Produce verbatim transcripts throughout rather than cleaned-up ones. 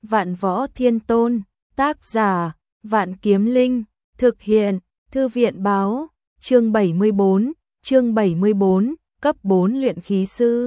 Vạn Võ Thiên Tôn, tác giả, Vạn Kiếm Linh, thực hiện, Thư viện báo, chương bảy mươi bốn, chương bảy mươi bốn, cấp bốn luyện khí sư.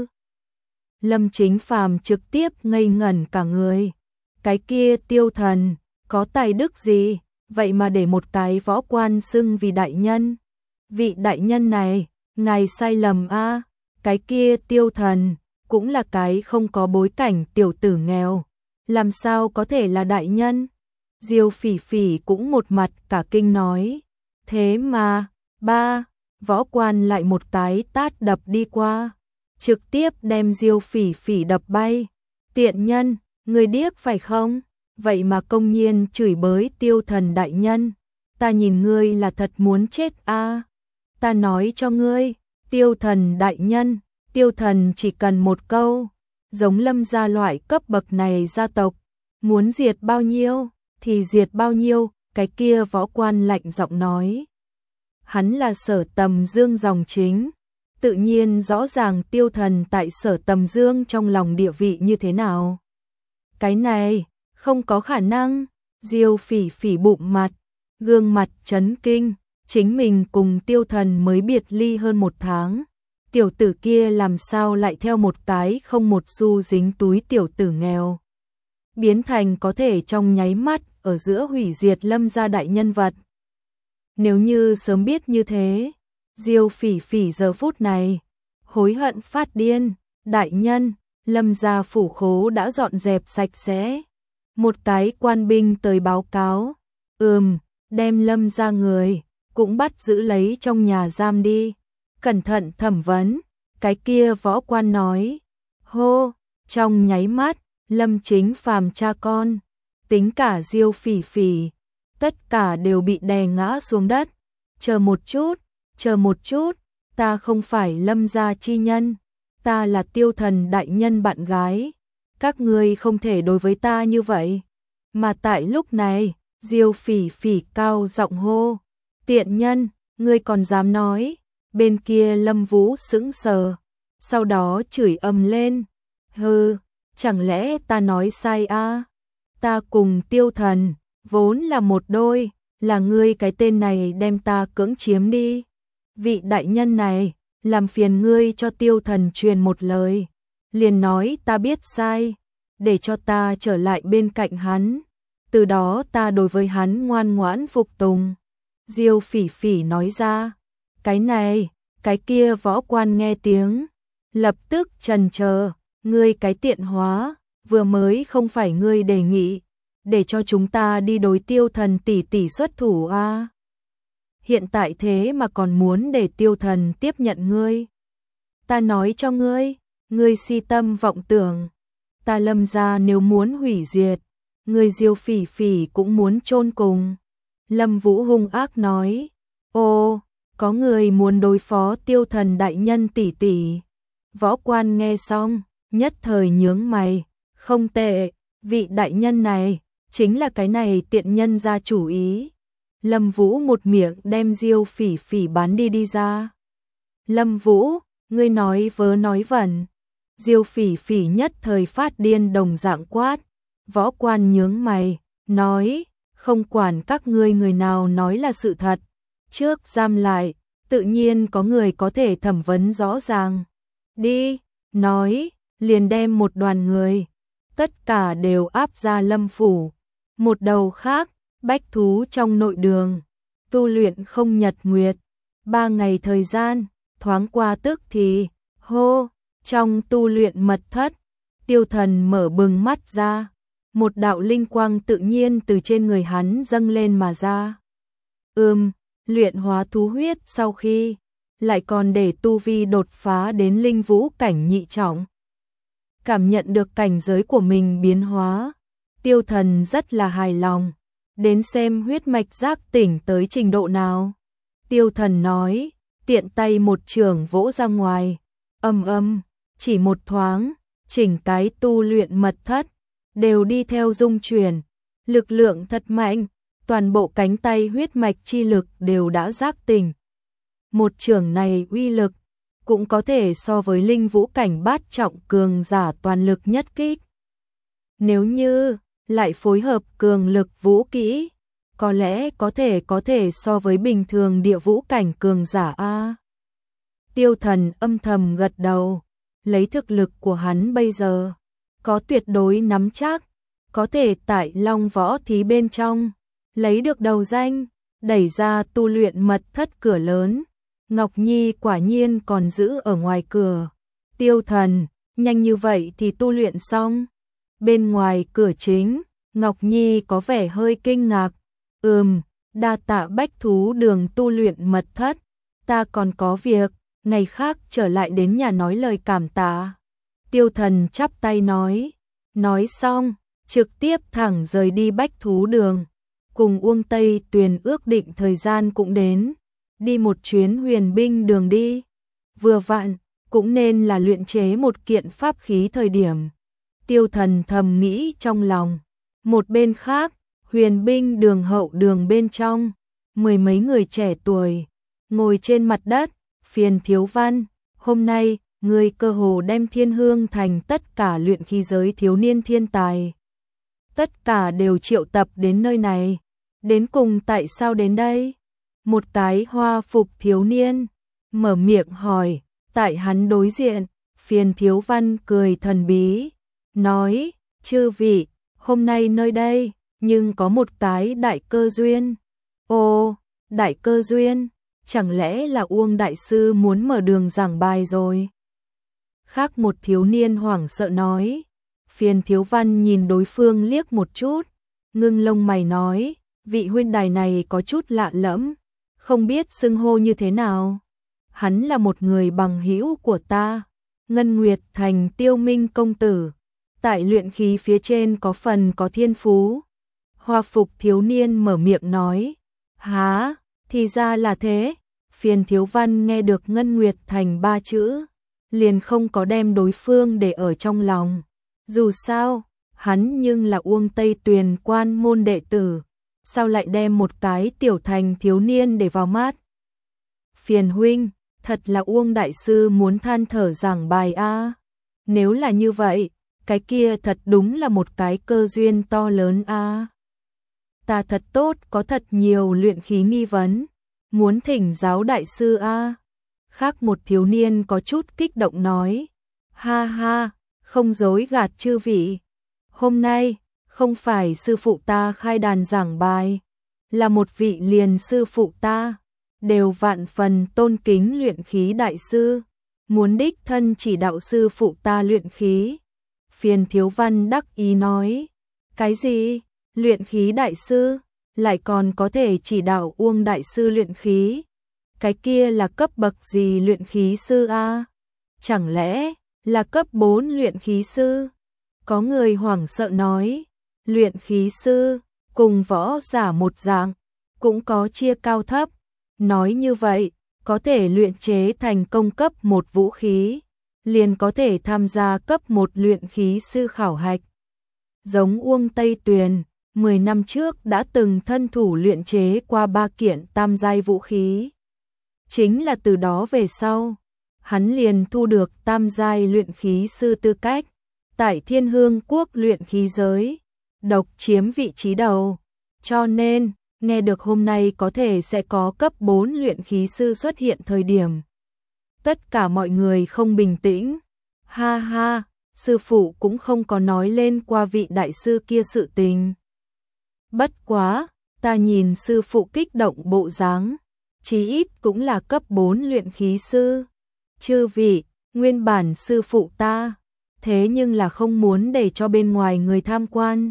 Lâm Chính Phàm trực tiếp ngây ngẩn cả người. Cái kia Tiêu Thần, có tài đức gì, vậy mà để một cái võ quan xưng vì đại nhân. Vị đại nhân này, ngài sai lầm a, à. Cái kia Tiêu Thần, cũng là cái không có bối cảnh tiểu tử nghèo. Làm sao có thể là đại nhân? Diêu Phỉ Phỉ cũng một mặt cả kinh nói. Thế mà, ba, võ quan lại một cái tát đập đi qua. Trực tiếp đem Diêu Phỉ Phỉ đập bay. Tiện nhân, người điếc phải không? Vậy mà công nhiên chửi bới Tiêu Thần đại nhân. Ta nhìn ngươi là thật muốn chết a. À. Ta nói cho ngươi, Tiêu Thần đại nhân, Tiêu Thần chỉ cần một câu. Giống Lâm gia loại cấp bậc này gia tộc, muốn diệt bao nhiêu thì diệt bao nhiêu, cái kia võ quan lạnh giọng nói. Hắn là Sở Tầm Dương dòng chính, tự nhiên rõ ràng Tiêu Thần tại Sở Tầm Dương trong lòng địa vị như thế nào. Cái này, không có khả năng. Diêu Phỉ Phỉ bụng mặt, gương mặt chấn kinh, chính mình cùng Tiêu Thần mới biệt ly hơn một tháng. Tiểu tử kia làm sao lại theo một cái không một xu dính túi tiểu tử nghèo. Biến thành có thể trong nháy mắt ở giữa hủy diệt Lâm gia đại nhân vật. Nếu như sớm biết như thế, Diêu Phỉ Phỉ giờ phút này, hối hận phát điên, đại nhân, Lâm gia phủ khố đã dọn dẹp sạch sẽ. Một cái quan binh tới báo cáo, ừm, đem Lâm gia người, cũng bắt giữ lấy trong nhà giam đi. Cẩn thận thẩm vấn, cái kia võ quan nói. Hô, trong nháy mắt, Lâm Chính Phàm cha con, tính cả Diêu Phỉ Phỉ, tất cả đều bị đè ngã xuống đất. Chờ một chút, chờ một chút, ta không phải Lâm gia chi nhân, ta là Tiêu Thần đại nhân bạn gái. Các ngươi không thể đối với ta như vậy. Mà tại lúc này, Diêu Phỉ Phỉ cao giọng hô. Tiện nhân, ngươi còn dám nói. Bên kia Lâm Vũ sững sờ, sau đó chửi ầm lên. Hừ, chẳng lẽ ta nói sai a? À? Ta cùng Tiêu Thần, vốn là một đôi, là ngươi cái tên này đem ta cưỡng chiếm đi. Vị đại nhân này, làm phiền ngươi cho Tiêu Thần truyền một lời. Liền nói ta biết sai, để cho ta trở lại bên cạnh hắn. Từ đó ta đối với hắn ngoan ngoãn phục tùng. Diêu Phỉ Phỉ nói ra. Cái này, cái kia võ quan nghe tiếng, lập tức trần chờ, ngươi cái tiện hóa, vừa mới không phải ngươi đề nghị, để cho chúng ta đi đối Tiêu Thần tỷ tỷ xuất thủ a. À? Hiện tại thế mà còn muốn để Tiêu Thần tiếp nhận ngươi. Ta nói cho ngươi, ngươi si tâm vọng tưởng, ta Lâm gia nếu muốn hủy diệt, ngươi Diêu Phỉ Phỉ cũng muốn chôn cùng. Lâm Vũ hung ác nói. Ô, có người muốn đối phó Tiêu Thần đại nhân tỷ tỷ. Võ quan nghe xong, nhất thời nhướng mày, không tệ, vị đại nhân này, chính là cái này tiện nhân ra chủ ý. Lâm Vũ một miệng đem Diêu Phỉ Phỉ bán đi đi ra. Lâm Vũ, ngươi nói vớ nói vẩn. Diêu Phỉ Phỉ nhất thời phát điên đồng dạng quát. Võ quan nhướng mày, nói, không quản các ngươi người nào nói là sự thật. Trước giam lại, tự nhiên có người có thể thẩm vấn rõ ràng. Đi, nói, liền đem một đoàn người, tất cả đều áp ra Lâm phủ. Một đầu khác, bách thú trong nội đường, tu luyện không nhật nguyệt. Ba ngày thời gian, thoáng qua tức thì, hô, trong tu luyện mật thất, Tiêu Thần mở bừng mắt ra. Một đạo linh quang tự nhiên từ trên người hắn dâng lên mà ra. Ừm, luyện hóa thú huyết sau khi, lại còn để tu vi đột phá đến linh vũ cảnh nhị trọng. Cảm nhận được cảnh giới của mình biến hóa, Tiêu Thần rất là hài lòng, đến xem huyết mạch giác tỉnh tới trình độ nào. Tiêu Thần nói, tiện tay một chưởng vỗ ra ngoài, âm âm, chỉ một thoáng, chỉnh cái tu luyện mật thất, đều đi theo rung chuyển, lực lượng thật mạnh, toàn bộ cánh tay huyết mạch chi lực đều đã giác tỉnh. Một chưởng này uy lực, cũng có thể so với linh vũ cảnh bát trọng cường giả toàn lực nhất kích. Nếu như lại phối hợp cường lực vũ kỹ, có lẽ có thể có thể so với bình thường địa vũ cảnh cường giả a. Tiêu Thần âm thầm gật đầu, lấy thực lực của hắn bây giờ, có tuyệt đối nắm chắc, có thể tại Long Võ Thí bên trong lấy được đầu danh, đẩy ra tu luyện mật thất cửa lớn. Ngọc Nhi quả nhiên còn giữ ở ngoài cửa. Tiêu Thần, nhanh như vậy thì tu luyện xong? Bên ngoài cửa chính, Ngọc Nhi có vẻ hơi kinh ngạc. Ừm, đa tạ Bách Thú Đường tu luyện mật thất, ta còn có việc, ngày khác trở lại đến nhà nói lời cảm tạ. Tiêu Thần chắp tay nói, nói xong, trực tiếp thẳng rời đi Bách Thú Đường. Cùng Uông Tây Tuyền ước định thời gian cũng đến, đi một chuyến huyền binh đường đi. Vừa vặn, cũng nên là luyện chế một kiện pháp khí thời điểm. Tiêu Thần thầm nghĩ trong lòng. Một bên khác, huyền binh đường hậu đường bên trong, mười mấy người trẻ tuổi, ngồi trên mặt đất. Phiền Thiếu Văn, hôm nay, người cơ hồ đem Thiên Hương Thành tất cả luyện khí giới thiếu niên thiên tài. Tất cả đều triệu tập đến nơi này. Đến cùng tại sao đến đây? Một cái hoa phục thiếu niên mở miệng hỏi. Tại hắn đối diện, Phiền Thiếu Văn cười thần bí, nói, chư vị, hôm nay nơi đây, nhưng có một cái đại cơ duyên. Ồ, đại cơ duyên, chẳng lẽ là Uông Đại Sư muốn mở đường giảng bài rồi? Khác một thiếu niên hoảng sợ nói. Phiền Thiếu Văn nhìn đối phương liếc một chút, ngưng lông mày nói, vị huynh đài này có chút lạ lẫm, không biết xưng hô như thế nào. Hắn là một người bằng hữu của ta, Ngân Nguyệt Thành Tiêu Minh công tử, tại luyện khí phía trên có phần có thiên phú. Hoa phục thiếu niên mở miệng nói, há, thì ra là thế. Phiền Thiếu Văn nghe được Ngân Nguyệt Thành ba chữ, liền không có đem đối phương để ở trong lòng. Dù sao, hắn nhưng là Uông Tây Tuyền quan môn đệ tử, sao lại đem một cái tiểu thành thiếu niên để vào mắt? Phiền huynh, thật là Uông Đại Sư muốn than thở giảng bài a. Nếu là như vậy, cái kia thật đúng là một cái cơ duyên to lớn a. Ta thật tốt có thật nhiều luyện khí nghi vấn, muốn thỉnh giáo Đại Sư a. Khác một thiếu niên có chút kích động nói, ha ha, không dối gạt chư vị. Hôm nay, không phải sư phụ ta khai đàn giảng bài, là một vị liền sư phụ ta, đều vạn phần tôn kính luyện khí đại sư, muốn đích thân chỉ đạo sư phụ ta luyện khí. Phiền Thiếu Văn đắc ý nói, cái gì, luyện khí đại sư, lại còn có thể chỉ đạo Uông Đại Sư luyện khí? Cái kia là cấp bậc gì luyện khí sư a? Chẳng lẽ là cấp bốn luyện khí sư? Có người hoảng sợ nói, luyện khí sư, cùng võ giả một dạng, cũng có chia cao thấp. Nói như vậy, có thể luyện chế thành công cấp một vũ khí, liền có thể tham gia cấp một luyện khí sư khảo hạch. Giống Uông Tây Tuyền, mười năm trước đã từng thân thủ luyện chế qua ba kiện tam giai vũ khí. Chính là từ đó về sau, hắn liền thu được tam giai luyện khí sư tư cách, tại Thiên Hương Quốc luyện khí giới, độc chiếm vị trí đầu. Cho nên, nghe được hôm nay có thể sẽ có cấp bốn luyện khí sư xuất hiện thời điểm. Tất cả mọi người không bình tĩnh. Ha ha, sư phụ cũng không có nói lên qua vị đại sư kia sự tình. Bất quá, ta nhìn sư phụ kích động bộ dáng, chí ít cũng là cấp bốn luyện khí sư. Chư vị, nguyên bản sư phụ ta, thế nhưng là không muốn để cho bên ngoài người tham quan.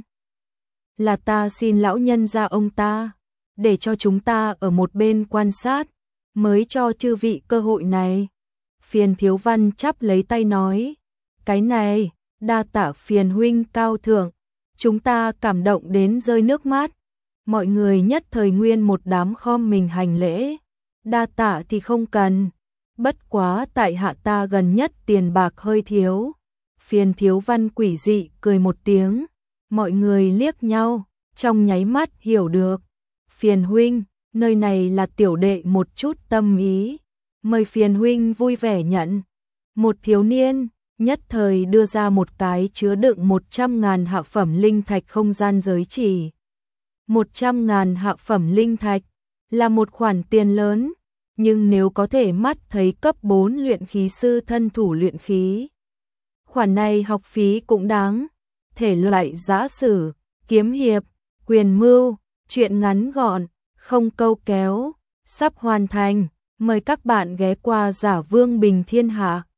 Là ta xin lão nhân gia ông ta, để cho chúng ta ở một bên quan sát, mới cho chư vị cơ hội này. Phiền Thiếu Văn chắp lấy tay nói, cái này, đa tạ phiền huynh cao thượng, chúng ta cảm động đến rơi nước mắt. Mọi người nhất thời nguyên một đám khom mình hành lễ, đa tạ thì không cần, bất quá tại hạ ta gần nhất tiền bạc hơi thiếu. Phiền Thiếu Văn quỷ dị cười một tiếng, mọi người liếc nhau, trong nháy mắt hiểu được. Phiền huynh, nơi này là tiểu đệ một chút tâm ý, mời phiền huynh vui vẻ nhận. Một thiếu niên, nhất thời đưa ra một cái chứa đựng một trăm ngàn hạ phẩm linh thạch không gian giới chỉ. một trăm ngàn hạ phẩm linh thạch là một khoản tiền lớn, nhưng nếu có thể mắt thấy cấp bốn luyện khí sư thân thủ luyện khí, khoản này học phí cũng đáng. Thể loại giã sử, kiếm hiệp, quyền mưu, truyện ngắn gọn, không câu kéo, sắp hoàn thành. Mời các bạn ghé qua Giả Vương Bình Thiên Hạ.